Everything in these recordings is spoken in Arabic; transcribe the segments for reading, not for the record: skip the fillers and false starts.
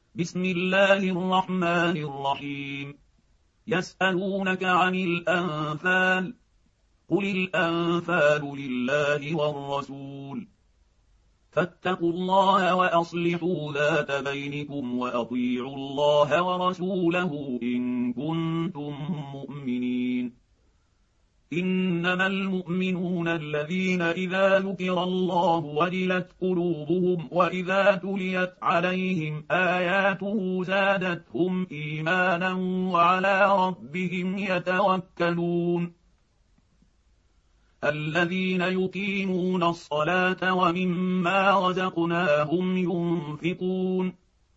بسم الله الرحمن الرحيم. يسألونك عن الأنفال، قل الأنفال لله والرسول، فاتقوا الله وأصلحوا ذات بينكم وأطيعوا الله ورسوله إن كنتم مؤمنين. إنما المؤمنون الذين إذا ذكر الله وجلت قلوبهم وإذا تليت عليهم آياته زادتهم إيمانا وعلى ربهم يتوكلون. الذين يقيمون الصلاة ومما رزقناهم ينفقون،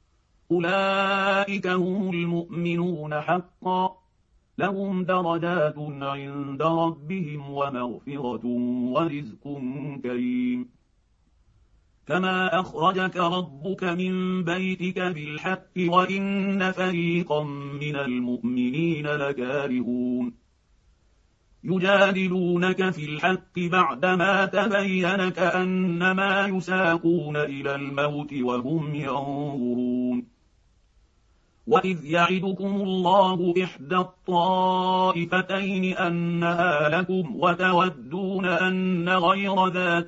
أولئك هم المؤمنون حقا، لهم درجات عند ربهم ومغفرة ورزق كريم. كما أخرجك ربك من بيتك بالحق وإن فريقا من المؤمنين لكارهون. يجادلونك في الحق بعدما تبين كأنما يساقون إلى الموت وهم ينظرون. وإذ يعدكم الله إحدى الطائفتين أنها لكم وتودون أن غير ذات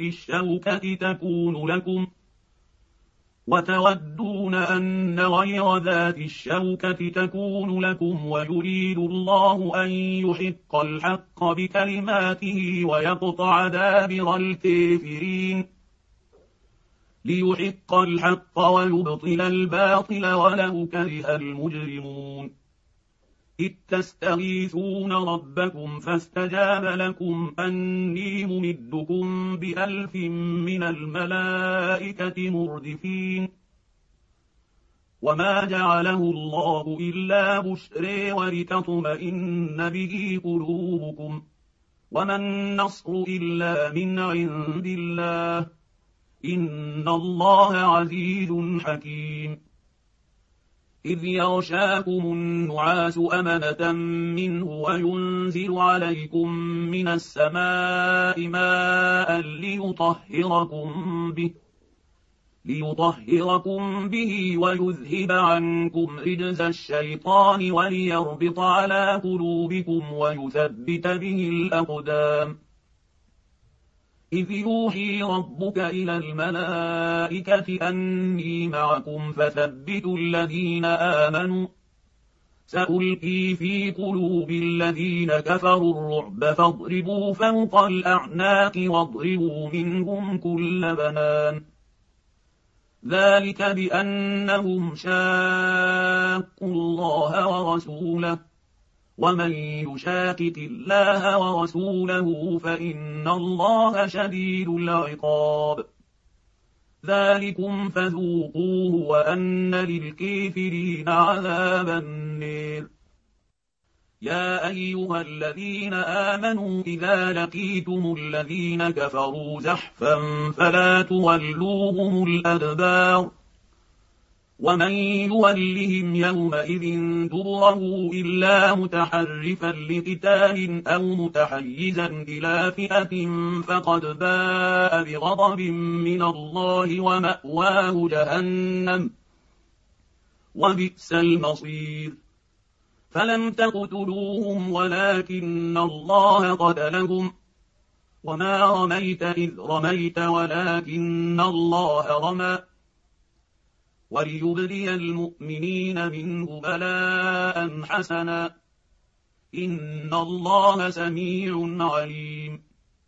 الشوكة تكون لكم ويريد الله أن يحق الحق بكلماته ويقطع دابر الكافرين، ليحق الحق ويبطل الباطل ولو كره المجرمون. إذ تستغيثون ربكم فاستجاب لكم أني ممدكم ب1000 من الملائكة مردفين. وما جعله الله إلا بشرى ولتطمئن به قلوبكم، وما النصر إلا من عند الله، إن الله عزيز حكيم. إذ يغشاكم النعاس أمنة منه وينزل عليكم من السماء ماء ليطهركم به ويذهب عنكم رجز الشيطان وليربط على قلوبكم ويثبت به الأقدام. إذ يوحي ربك إلى الملائكة أني معكم فثبتوا الذين آمنوا، سألقي في قلوب الذين كفروا الرعب فاضربوا فوق الأعناق واضربوا منهم كل بنان. ذلك بأنهم شاقوا الله ورسوله، ومن يشاقق الله ورسوله فإن الله شديد العقاب. ذلكم فذوقوه وأن للكافرين عذاب النار. يا أيها الذين آمنوا إذا لقيتم الذين كفروا زحفا فلا تولوهم الأدبار، ومن يولهم يومئذ دبره إلا متحرفا لقتال أو متحيزا إلى فئة فقد باء بغضب من الله ومأواه جهنم وبئس المصير. فلم تقتلوهم ولكن الله قتلهم، وما رميت إذ رميت ولكن الله رمى، وليبلي المؤمنين منه بلاء حسنا، إن الله سميع عليم.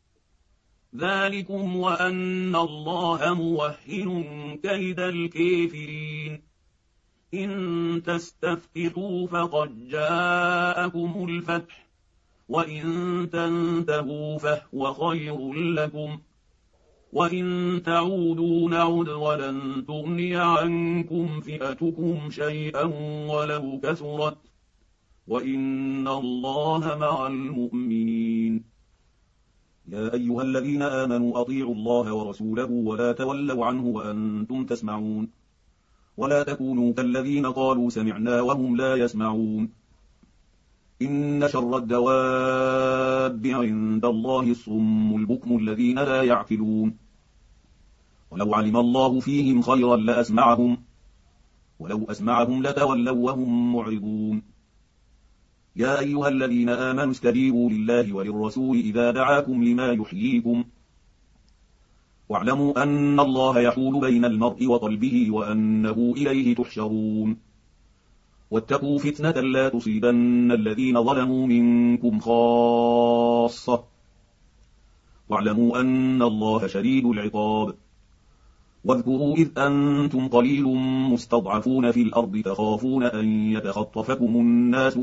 ذلكم وأن الله موهن كيد الكافرين. إن تستفتحوا فقد جاءكم الفتح، وإن تنتهوا فهو خير لكم، وإن تعودوا نعد ولن تغني عنكم فئتكم شيئا ولو كثرت، وإن الله مع المؤمنين. يا أيها الذين آمنوا أطيعوا الله ورسوله ولا تولوا عنه وأنتم تسمعون، ولا تكونوا كالذين قالوا سمعنا وهم لا يسمعون. إن شر الدواب عند الله الصم البكم الذين لا يعقلون. ولو علم الله فيهم خيرا لأسمعهم، ولو أسمعهم لتولوا وهم معرضون. يا أيها الذين آمنوا استجيبوا لله وللرسول إذا دعاكم لما يحييكم، واعلموا أن الله يحول بين المرء وقلبه وأنه إليه تحشرون. واتقوا فتنة لا تصيبن الذين ظلموا منكم خاصة، واعلموا أن الله شديد العقاب. واذكروا إذ أنتم قليل مستضعفون في الأرض تخافون أن يتخطفكم الناس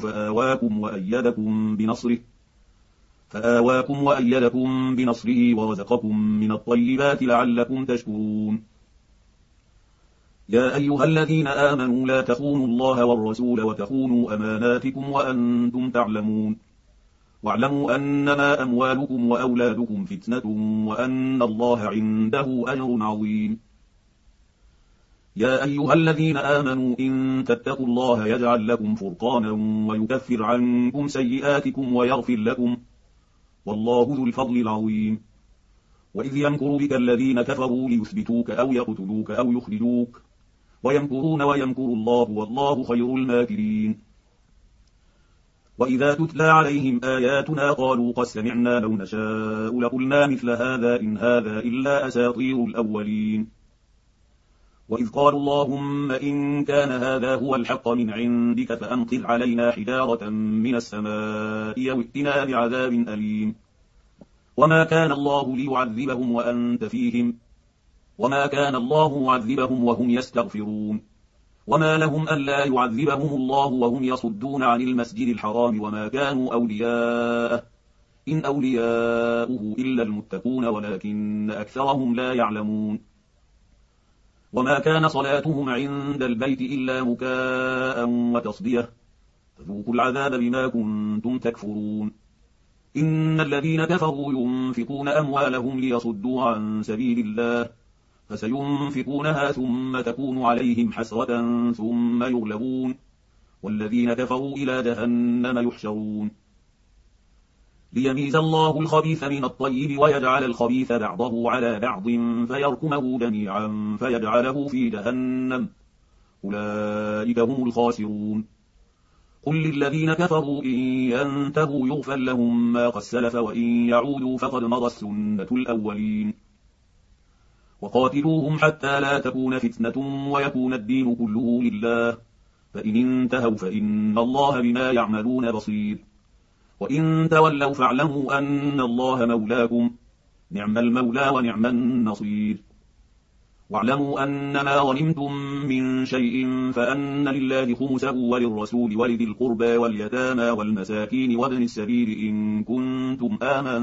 فآواكم وأيدكم بنصره ورزقكم من الطيبات لعلكم تشكرون. يا أيها الذين آمنوا لا تخونوا الله والرسول وتخونوا أماناتكم وأنتم تعلمون. واعلموا أنما أموالكم وأولادكم فتنة وأن الله عنده أجر عظيم. يا أيها الذين آمنوا إن تتقوا الله يجعل لكم فرقانا ويكفر عنكم سيئاتكم ويغفر لكم، والله ذو الفضل العظيم. وإذ يمكر بك الذين كفروا ليثبتوك أو يقتلوك أو يخرجوك، ويمكرون ويمكر الله والله خير الماكرين. وإذا تتلى عليهم آياتنا قالوا قد سمعنا لو نشاء لقلنا مثل هذا إن هذا إلا أساطير الأولين. وإذ قالوا اللهم إن كان هذا هو الحق من عندك فأمطر علينا حجارة من السماء أو ائتنا بعذاب أليم. وما كان الله ليعذبهم وأنت فيهم، وما كان الله معذبهم وهم يستغفرون. وما لهم ألا يعذبهم الله وهم يصدون عن المسجد الحرام وما كانوا أولياءه إن أولياؤه إلا المتقون ولكن أكثرهم لا يعلمون. وما كان صلاتهم عند البيت إلا مكاء وتصدية، فذوقوا العذاب بما كنتم تكفرون. إن الذين كفروا ينفقون أموالهم ليصدوا عن سبيل الله فسينفقونها ثم تكون عليهم حسرة ثم يغلبون، والذين كفروا إلى جهنم يحشرون. ليميز الله الخبيث من الطيب ويجعل الخبيث بعضه على بعض فيركمه جميعا فيجعله في جهنم، أولئك هم الخاسرون. قل للذين كفروا إن ينتهوا يغفر لهم ما قد سلف وإن يعودوا فقد مضت سنة الأولين. وقاتلوهم حتى لا تكون فتنة ويكون الدين كله لله، فإن انتهوا فإن الله بما يعملون بصير. وإن تولوا فاعلموا أن الله مولاكم، نعم المولى ونعم النصير. واعلموا أنما غنمتم من شيء فأن لله خمسه وللرسول ولذي القربى واليتامى والمساكين وابن السبيل إن كنتم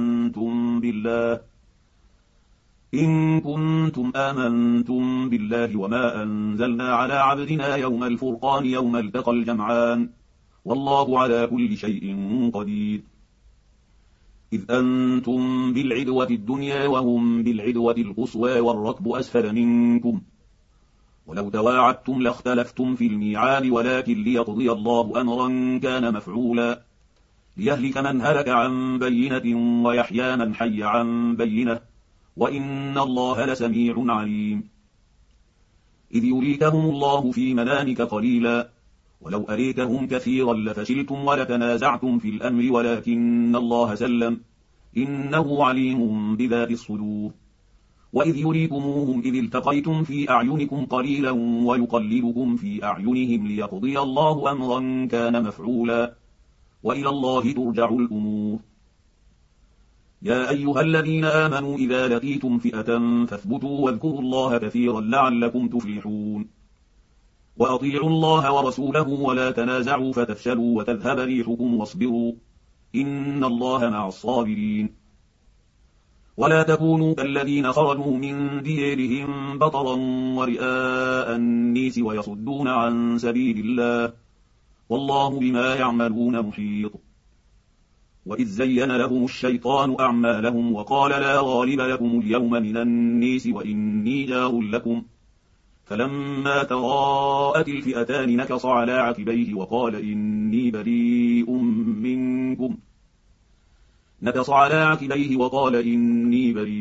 آمنتم بالله وما أنزلنا على عبدنا يوم الفرقان يوم التقى الجمعان، والله على كل شيء قدير. إذ أنتم بالعدوة الدنيا وهم بالعدوة القصوى والركب أسفل منكم، ولو تواعدتم لاختلفتم في الميعاد ولكن ليقضي الله أمرا كان مفعولا ليهلك من هلك عن بينة ويحيى من حي عن بينة، وإن الله لسميع عليم. إذ يريكهم الله في منامك قليلا ولو أريكهم كثيرا لفشلتم ولتنازعتم في الأمر ولكن الله سلم إنه عليم بذات الصدور. وإذ يريكموهم إذ التقيتم في أعينكم قليلا ويقلبكم في أعينهم ليقضي الله أمرا كان مفعولا، وإلى الله ترجع الأمور. يا أيها الذين آمنوا إذا لقيتم فئة فاثبتوا واذكروا الله كثيرا لعلكم تفلحون. وأطيعوا الله ورسوله ولا تنازعوا فتفشلوا وتذهب ريحكم واصبروا إن الله مع الصابرين. ولا تكونوا كالذين خرجوا من ديارهم بطرا ورئاء الناس ويصدون عن سبيل الله، والله بما يعملون محيط. وإذ زين لهم الشيطان أعمالهم وقال لا غالب لكم اليوم من الناس وإني جار لكم، فلما تراءت الفئتان نكص على عقبيه وقال إني بريء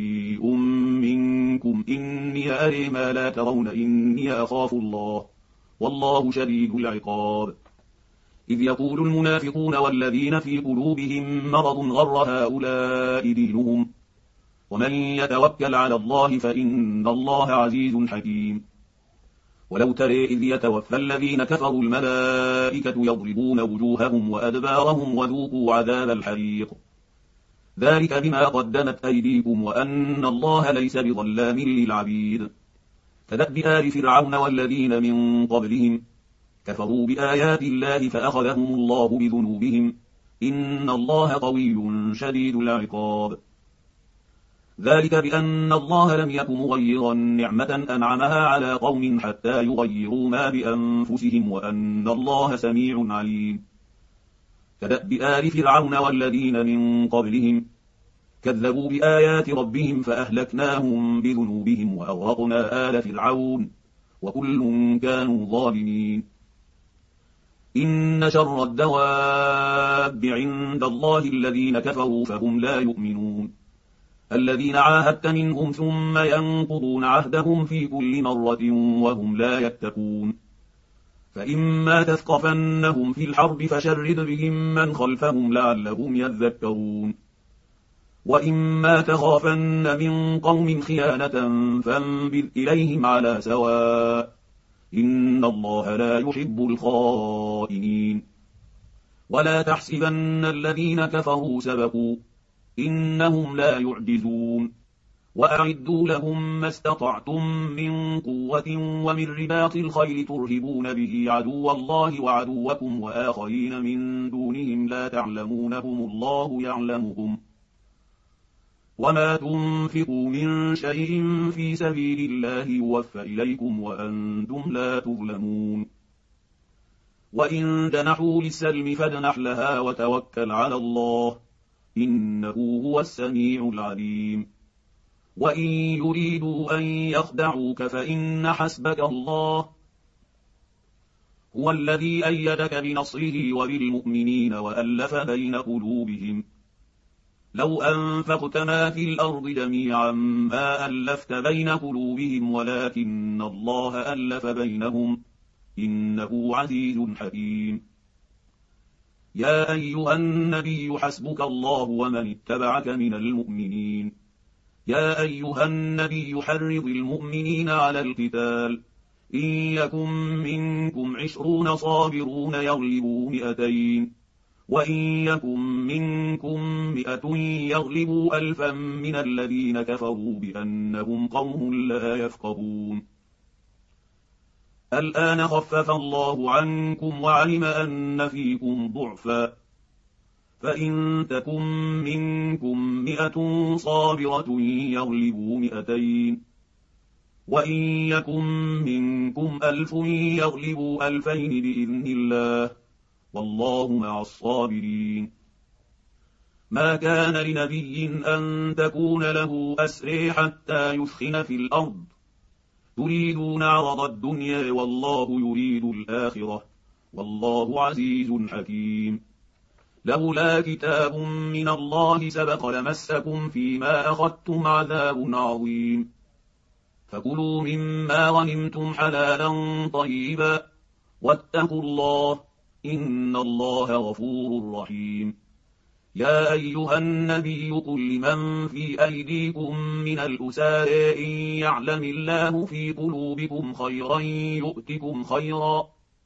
منكم إني أري ما لا ترون إني أخاف الله والله شديد العقاب. إذ يقول المنافقون والذين في قلوبهم مرض غر هؤلاء دينهم ومن يتوكل على الله فإن الله عزيز حكيم. ولو ترى إذ يتوفى الذين كفروا الملائكة يضربون وجوههم وأدبارهم وذوقوا عذاب الحريق ذلك بما قدمت أيديكم وأن الله ليس بظلام للعبيد. كدأب آل فرعون والذين من قبلهم كفروا بآيات الله فأخذهم الله بذنوبهم إن الله قوي شديد العقاب. ذلك بأن الله لم يك مغيرا نعمة أنعمها على قوم حتى يغيروا ما بأنفسهم وأن الله سميع عليم. كدأب آل فرعون والذين من قبلهم كذبوا بآيات ربهم فأهلكناهم بذنوبهم وأغرقنا آل فرعون وكل كانوا ظالمين. إن شر الدواب عند الله الذين كفروا فهم لا يؤمنون الذين عاهدت منهم ثم ينقضون عهدهم في كل مرة وهم لا يتقون. فإما تثقفنهم في الحرب فشرد بهم من خلفهم لعلهم يذكرون. وإما تخافن من قوم خيانة فانبذ إليهم على سواء إن الله لا يحب الخائنين. ولا تحسبن الذين كفروا سبقوا إنهم لا يعجزون. وأعدوا لهم ما استطعتم من قوة ومن رباط الخيل ترهبون به عدو الله وعدوكم وآخرين من دونهم لا تعلمونهم الله يعلمهم. وما تنفقوا من شيء في سبيل الله يوفى إليكم وأنتم لا تظلمون. وإن جنحوا للسلم فاجنح لها وتوكل على الله إنه هو السميع العليم. وإن يريدوا أن يخدعوك فإن حسبك الله هو الذي أيدك بنصره وبالمؤمنين وألف بين قلوبهم. لو أنفقت ما في الأرض جميعا ما ألفت بين قلوبهم ولكن الله ألف بينهم إنه عزيز حكيم. يا أيها النبي حسبك الله ومن اتبعك من المؤمنين. يا أيها النبي حرض المؤمنين على القتال إن يكن منكم 20 صابرون يغلبوا 200 وإن يكن منكم 100 يغلبوا 1000 من الذين كفروا بأنهم قوم لا يفقهون. الآن خفف الله عنكم وعلم أن فيكم ضعفا فإن تكن منكم 100 صابرة يغلبوا 200 وإن يكن منكم 1000 يغلبوا 2000 بإذن الله والله مع الصابرين. ما كان لنبي أن تكون له أسرى حتى يثخن في الأرض تريدون عرض الدنيا والله يريد الآخرة والله عزيز حكيم. لولا كتاب من الله سبق لمسكم فيما أخذتم عذاب عظيم. فكلوا مما غنمتم حلالا طيبا واتقوا الله إن الله غفور رحيم. يا أيها النبي قل لمن في أيديكم من الأسارى إن يعلم الله في قلوبكم خيرا يؤتكم خيرا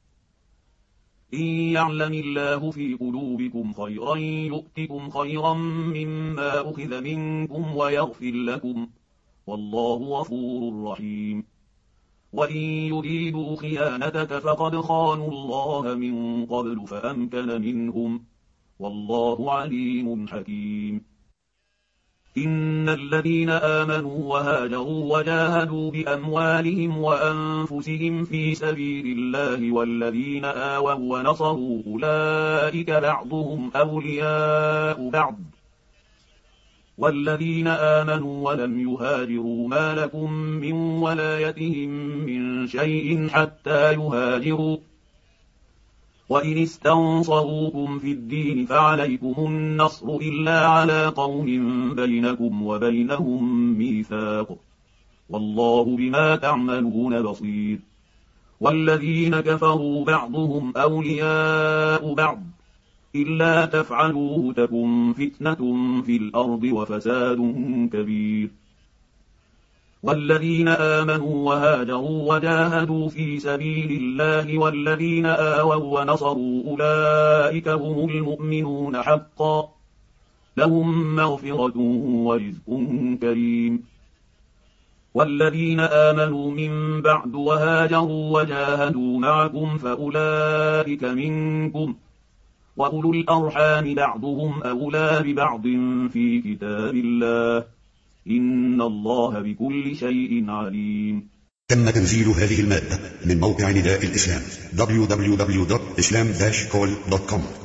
مما أخذ منكم ويغفر لكم والله غفور رحيم. وإن يريدوا خيانتك فقد خانوا الله من قبل فأمكن منهم والله عليم حكيم. إن الذين آمنوا وهاجروا وجاهدوا بأموالهم وأنفسهم في سبيل الله والذين آووا ونصروا أولئك بعضهم أولياء بعض والذين آمنوا ولم يهاجروا ما لكم من ولايتهم من شيء حتى يهاجروا وإن استنصروكم في الدين فعليكم النصر إلا على قوم بينكم وبينهم ميثاق والله بما تعملون بصير. والذين كفروا بعضهم أولياء بعض إلا تفعلوه تكن فتنة في الأرض وفساد كبير. والذين آمنوا وهاجروا وجاهدوا في سبيل الله والذين آووا ونصروا أولئك هم المؤمنون حقا لهم مغفرة ورزق كريم. والذين آمنوا من بعد وهاجروا وجاهدوا معكم فأولئك منكم وأولو الأرحام بعضهم أولى ببعض في كتاب الله إن الله بكل شيء عليم. تم تنزيل هذه المادة من موقع نداء الإسلام www.islam-call.com